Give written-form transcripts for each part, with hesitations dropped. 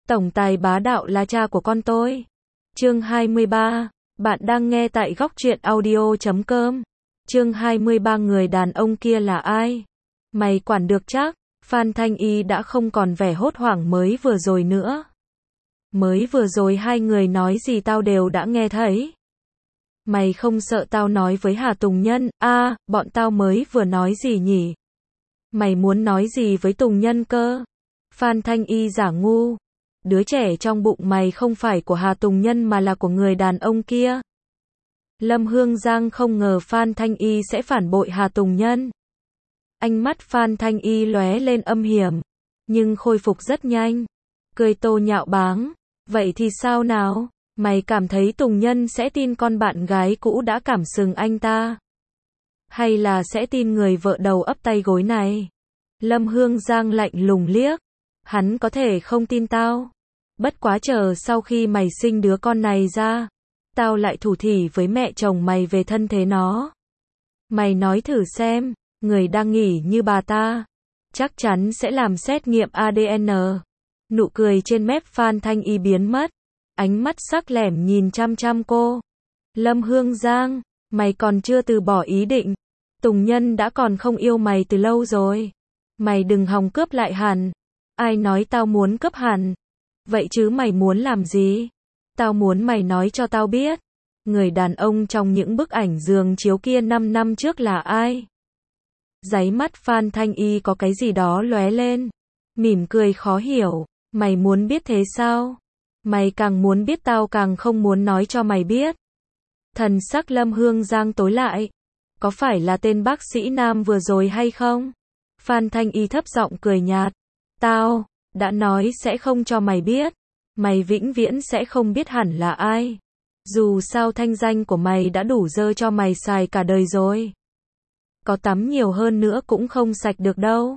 Tổng tài bá đạo là cha của con tôi. Chương 23. Bạn đang nghe tại góc truyện audio.com. Chương 23. Người đàn ông kia là ai? Mày quản được chắc? Phan Thanh Y đã không còn vẻ hốt hoảng mới vừa rồi nữa. Mới vừa rồi hai người nói gì tao đều đã nghe thấy. Mày không sợ tao nói với Hà Tùng Nhân? Bọn tao mới vừa nói gì nhỉ? Mày muốn nói gì với Tùng Nhân cơ? Phan Thanh Y giả ngu. Đứa trẻ trong bụng mày không phải của Hà Tùng Nhân mà là của người đàn ông kia. Lâm Hương Giang không ngờ Phan Thanh Y sẽ phản bội Hà Tùng Nhân. Ánh mắt Phan Thanh Y lóe lên âm hiểm, nhưng khôi phục rất nhanh. Cười tô nhạo báng. Vậy thì sao nào? Mày cảm thấy Tùng Nhân sẽ tin con bạn gái cũ đã cảm sừng anh ta? Hay là sẽ tin người vợ đầu ấp tay gối này? Lâm Hương Giang lạnh lùng liếc. Hắn có thể không tin tao. Bất quá chờ sau khi mày sinh đứa con này ra, tao lại thủ thỉ với mẹ chồng mày về thân thế nó. Mày nói thử xem, người đang nghỉ như bà ta, chắc chắn sẽ làm xét nghiệm ADN. Nụ cười trên mép Phan Thanh Y biến mất. Ánh mắt sắc lẻm nhìn chăm chăm cô. Lâm Hương Giang, mày còn chưa từ bỏ ý định. Tùng Nhân đã còn không yêu mày từ lâu rồi. Mày đừng hòng cướp lại hẳn. Ai nói tao muốn cướp hẳn? Vậy chứ mày muốn làm gì? Tao muốn mày nói cho tao biết. Người đàn ông trong những bức ảnh giường chiếu kia 5 năm trước là ai? Đáy mắt Phan Thanh Y có cái gì đó lóe lên. Mỉm cười khó hiểu. Mày muốn biết thế sao? Mày càng muốn biết tao càng không muốn nói cho mày biết. Thần sắc Lâm Hương Giang tối lại. Có phải là tên bác sĩ nam vừa rồi hay không? Phan Thanh Y thấp giọng cười nhạt. Tao đã nói sẽ không cho mày biết. Mày vĩnh viễn sẽ không biết hẳn là ai. Dù sao thanh danh của mày đã đủ dơ cho mày xài cả đời rồi. Có tắm nhiều hơn nữa cũng không sạch được đâu.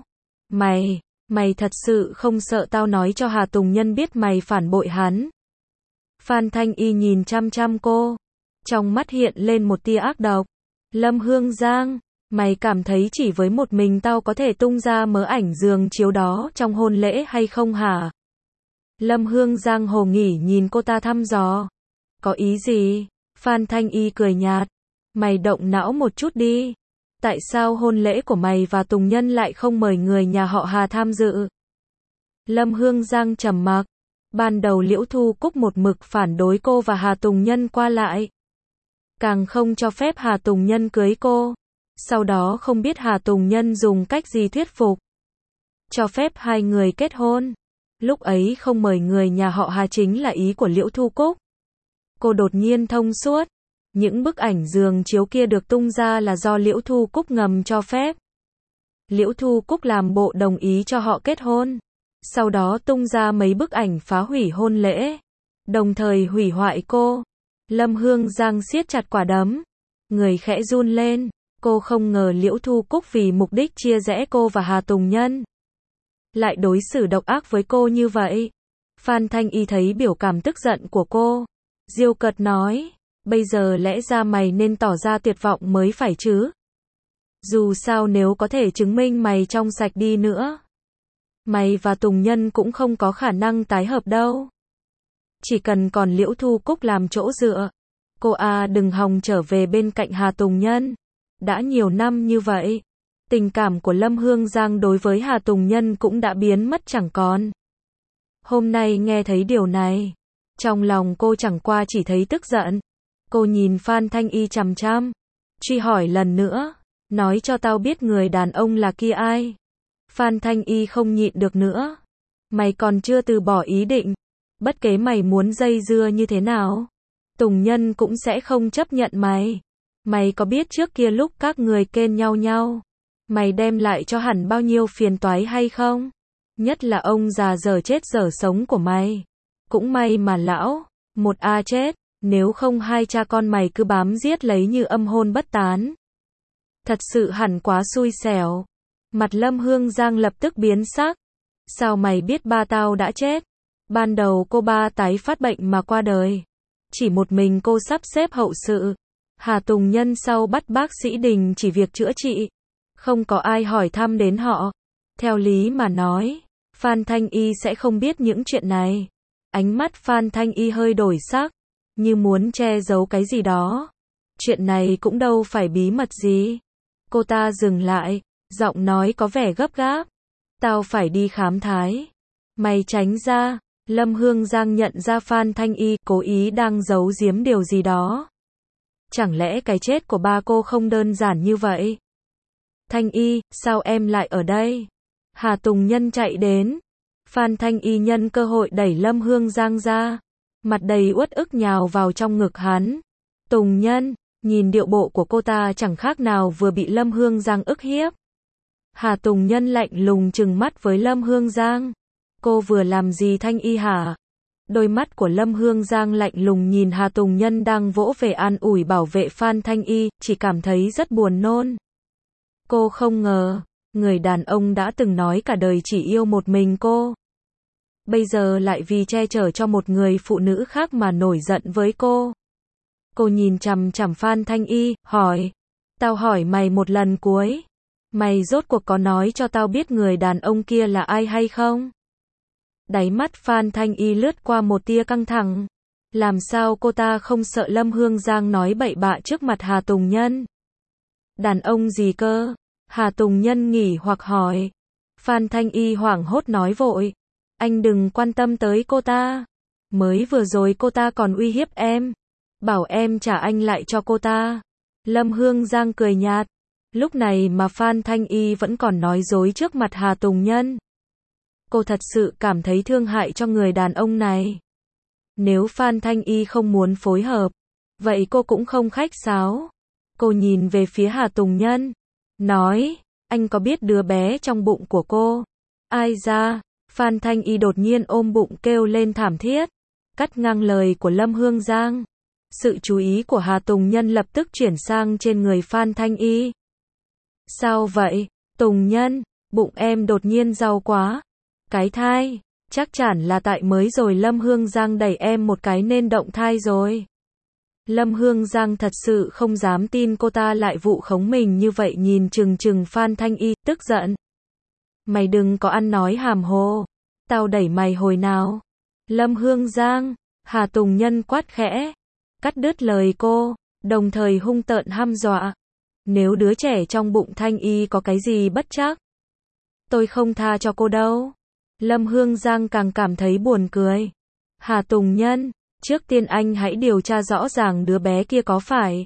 Mày thật sự không sợ tao nói cho Hà Tùng Nhân biết mày phản bội hắn? Phan Thanh Y nhìn chăm chăm cô. Trong mắt hiện lên một tia ác độc. Lâm Hương Giang, mày cảm thấy chỉ với một mình tao có thể tung ra mớ ảnh giường chiếu đó trong hôn lễ hay không hả? Lâm Hương Giang hồ nghỉ nhìn cô ta thăm dò. Có ý gì? Phan Thanh Y cười nhạt. Mày động não một chút đi. Tại sao hôn lễ của mày và Tùng Nhân lại không mời người nhà họ Hà tham dự? Lâm Hương Giang trầm mặc. Ban đầu Liễu Thu Cúc một mực phản đối cô và Hà Tùng Nhân qua lại. Càng không cho phép Hà Tùng Nhân cưới cô. Sau đó không biết Hà Tùng Nhân dùng cách gì thuyết phục. Cho phép hai người kết hôn. Lúc ấy không mời người nhà họ Hà chính là ý của Liễu Thu Cúc. Cô đột nhiên thông suốt. Những bức ảnh giường chiếu kia được tung ra là do Liễu Thu Cúc ngầm cho phép. Liễu Thu Cúc làm bộ đồng ý cho họ kết hôn. Sau đó tung ra mấy bức ảnh phá hủy hôn lễ. Đồng thời hủy hoại cô. Lâm Hương Giang siết chặt quả đấm. Người khẽ run lên. Cô không ngờ Liễu Thu Cúc vì mục đích chia rẽ cô và Hà Tùng Nhân lại đối xử độc ác với cô như vậy. Phan Thanh Y thấy biểu cảm tức giận của cô. Diêu cợt nói. Bây giờ lẽ ra mày nên tỏ ra tuyệt vọng mới phải chứ. Dù sao nếu có thể chứng minh mày trong sạch đi nữa, mày và Tùng Nhân cũng không có khả năng tái hợp đâu. Chỉ cần còn Liễu Thu Cúc làm chỗ dựa. Cô đừng hòng trở về bên cạnh Hà Tùng Nhân. Đã nhiều năm như vậy, tình cảm của Lâm Hương Giang đối với Hà Tùng Nhân cũng đã biến mất chẳng còn. Hôm nay nghe thấy điều này, trong lòng cô chẳng qua chỉ thấy tức giận. Cô nhìn Phan Thanh Y chằm chằm, truy hỏi lần nữa. Nói cho tao biết người đàn ông là kia ai? Phan Thanh Y không nhịn được nữa. Mày còn chưa từ bỏ ý định. Bất kể mày muốn dây dưa như thế nào, Tùng Nhân cũng sẽ không chấp nhận mày. Mày có biết trước kia lúc các người kên nhau, mày đem lại cho hẳn bao nhiêu phiền toái hay không? Nhất là ông già dở chết dở sống của mày. Cũng may mà lão một chết. Nếu không hai cha con mày cứ bám giết lấy như âm hồn bất tán. Thật sự hẳn quá xui xẻo. Mặt Lâm Hương Giang lập tức biến sắc. Sao mày biết ba tao đã chết? Ban đầu cô ba tái phát bệnh mà qua đời. Chỉ một mình cô sắp xếp hậu sự. Hà Tùng Nhân sau bắt bác sĩ đình chỉ việc chữa trị. Không có ai hỏi thăm đến họ. Theo lý mà nói, Phan Thanh Y sẽ không biết những chuyện này. Ánh mắt Phan Thanh Y hơi đổi sắc, như muốn che giấu cái gì đó. Chuyện này cũng đâu phải bí mật gì. Cô ta dừng lại, giọng nói có vẻ gấp gáp. Tao phải đi khám thai. Mày tránh ra. Lâm Hương Giang nhận ra Phan Thanh Y cố ý đang giấu giếm điều gì đó. Chẳng lẽ cái chết của ba cô không đơn giản như vậy? Thanh Y, sao em lại ở đây? Hà Tùng Nhân chạy đến. Phan Thanh Y nhân cơ hội đẩy Lâm Hương Giang ra. Mặt đầy uất ức nhào vào trong ngực hắn. Tùng Nhân, nhìn điệu bộ của cô ta chẳng khác nào vừa bị Lâm Hương Giang ức hiếp. Hà Tùng Nhân lạnh lùng trừng mắt với Lâm Hương Giang. Cô vừa làm gì Thanh Y hả? Đôi mắt của Lâm Hương Giang lạnh lùng nhìn Hà Tùng Nhân đang vỗ về an ủi bảo vệ Phan Thanh Y, chỉ cảm thấy rất buồn nôn. Cô không ngờ, người đàn ông đã từng nói cả đời chỉ yêu một mình cô. Bây giờ lại vì che chở cho một người phụ nữ khác mà nổi giận với cô. Cô nhìn chằm chằm Phan Thanh Y, hỏi. Tao hỏi mày một lần cuối. Mày rốt cuộc có nói cho tao biết người đàn ông kia là ai hay không? Đáy mắt Phan Thanh Y lướt qua một tia căng thẳng. Làm sao cô ta không sợ Lâm Hương Giang nói bậy bạ trước mặt Hà Tùng Nhân? Đàn ông gì cơ? Hà Tùng Nhân nghỉ hoặc hỏi. Phan Thanh Y hoảng hốt nói vội. Anh đừng quan tâm tới cô ta. Mới vừa rồi cô ta còn uy hiếp em. Bảo em trả anh lại cho cô ta. Lâm Hương Giang cười nhạt. Lúc này mà Phan Thanh Y vẫn còn nói dối trước mặt Hà Tùng Nhân. Cô thật sự cảm thấy thương hại cho người đàn ông này. Nếu Phan Thanh Y không muốn phối hợp, vậy cô cũng không khách sáo. Cô nhìn về phía Hà Tùng Nhân, nói, anh có biết đứa bé trong bụng của cô? Ai ra? Phan Thanh Y đột nhiên ôm bụng kêu lên thảm thiết, cắt ngang lời của Lâm Hương Giang. Sự chú ý của Hà Tùng Nhân lập tức chuyển sang trên người Phan Thanh Y. Sao vậy, Tùng Nhân, bụng em đột nhiên đau quá. Cái thai, chắc chắn là tại mới rồi Lâm Hương Giang đẩy em một cái nên động thai rồi. Lâm Hương Giang thật sự không dám tin cô ta lại vu khống mình như vậy, nhìn chừng chừng Phan Thanh Y, tức giận. Mày đừng có ăn nói hàm hồ. Tao đẩy mày hồi nào? Lâm Hương Giang, Hà Tùng Nhân quát khẽ, cắt đứt lời cô, đồng thời hung tợn hăm dọa. Nếu đứa trẻ trong bụng Thanh Y có cái gì bất trắc, tôi không tha cho cô đâu. Lâm Hương Giang càng cảm thấy buồn cười. Hà Tùng Nhân, trước tiên anh hãy điều tra rõ ràng đứa bé kia có phải.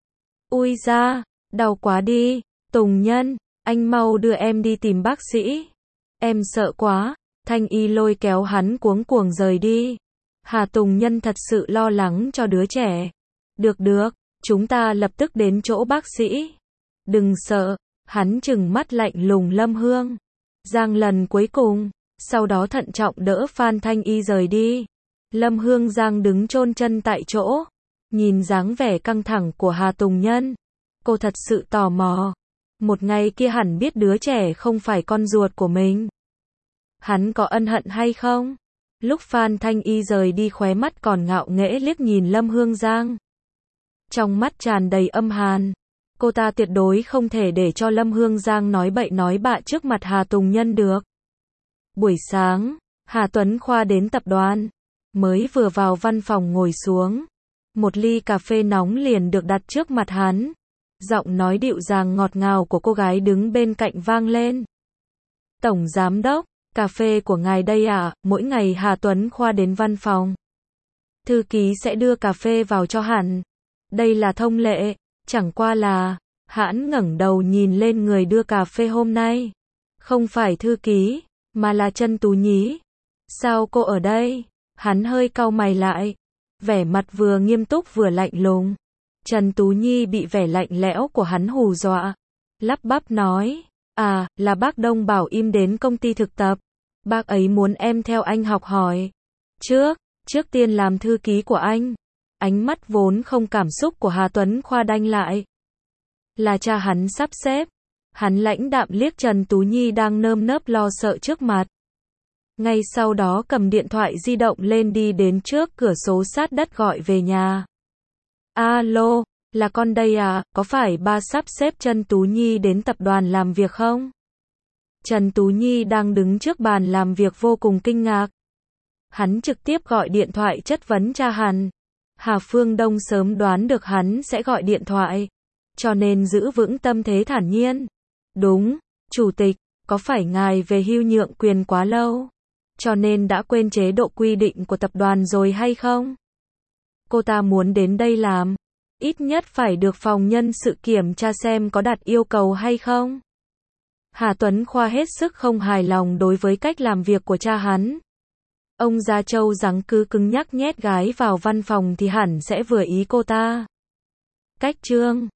Ui da, đau quá đi. Tùng Nhân, anh mau đưa em đi tìm bác sĩ. Em sợ quá. Thanh Y lôi kéo hắn cuống cuồng rời đi. Hà Tùng Nhân thật sự lo lắng cho đứa trẻ. Được, chúng ta lập tức đến chỗ bác sĩ. Đừng sợ. Hắn trừng mắt lạnh lùng Lâm Hương Giang lần cuối cùng. Sau đó thận trọng đỡ Phan Thanh Y rời đi. Lâm Hương Giang đứng chôn chân tại chỗ, nhìn dáng vẻ căng thẳng của Hà Tùng Nhân. Cô thật sự tò mò. Một ngày kia hẳn biết đứa trẻ không phải con ruột của mình. Hắn có ân hận hay không? Lúc Phan Thanh Y rời đi khóe mắt còn ngạo nghễ liếc nhìn Lâm Hương Giang. Trong mắt tràn đầy âm hàn. Cô ta tuyệt đối không thể để cho Lâm Hương Giang nói bậy nói bạ trước mặt Hà Tùng Nhân được. Buổi sáng, Hà Tuấn Khoa đến tập đoàn. Mới vừa vào văn phòng ngồi xuống, một ly cà phê nóng liền được đặt trước mặt hắn. Giọng nói dịu dàng ngọt ngào của cô gái đứng bên cạnh vang lên. Tổng giám đốc, cà phê của ngài đây ạ. Mỗi ngày Hà Tuấn Khoa đến văn phòng, thư ký sẽ đưa cà phê vào cho hắn. Đây là thông lệ, chẳng qua là, hắn ngẩng đầu nhìn lên người đưa cà phê hôm nay. Không phải thư ký, mà là Trần Tú Nhí. Sao cô ở đây? Hắn hơi cau mày lại, vẻ mặt vừa nghiêm túc vừa lạnh lùng. Trần Tú Nhi bị vẻ lạnh lẽo của hắn hù dọa, lắp bắp nói, à, là bác Đông bảo im đến công ty thực tập. Bác ấy muốn em theo anh học hỏi. Trước tiên làm thư ký của anh. Ánh mắt vốn không cảm xúc của Hà Tuấn Khoa đanh lại. Là cha hắn sắp xếp. Hắn lãnh đạm liếc Trần Tú Nhi đang nơm nớp lo sợ trước mặt. Ngay sau đó cầm điện thoại di động lên đi đến trước cửa sổ sát đất gọi về nhà. Alo, là con đây à, có phải ba sắp xếp Trần Tú Nhi đến tập đoàn làm việc không? Trần Tú Nhi đang đứng trước bàn làm việc vô cùng kinh ngạc. Hắn trực tiếp gọi điện thoại chất vấn cha hắn. Hà Phương Đông sớm đoán được hắn sẽ gọi điện thoại, cho nên giữ vững tâm thế thản nhiên. Đúng, Chủ tịch, có phải ngài về hưu nhượng quyền quá lâu, cho nên đã quên chế độ quy định của tập đoàn rồi hay không? Cô ta muốn đến đây làm, ít nhất phải được phòng nhân sự kiểm tra xem có đặt yêu cầu hay không. Hà Tuấn Khoa hết sức không hài lòng đối với cách làm việc của cha hắn. Ông Gia Châu giắng cứ cứng nhắc nhét gái vào văn phòng thì hẳn sẽ vừa ý cô ta. Cách chương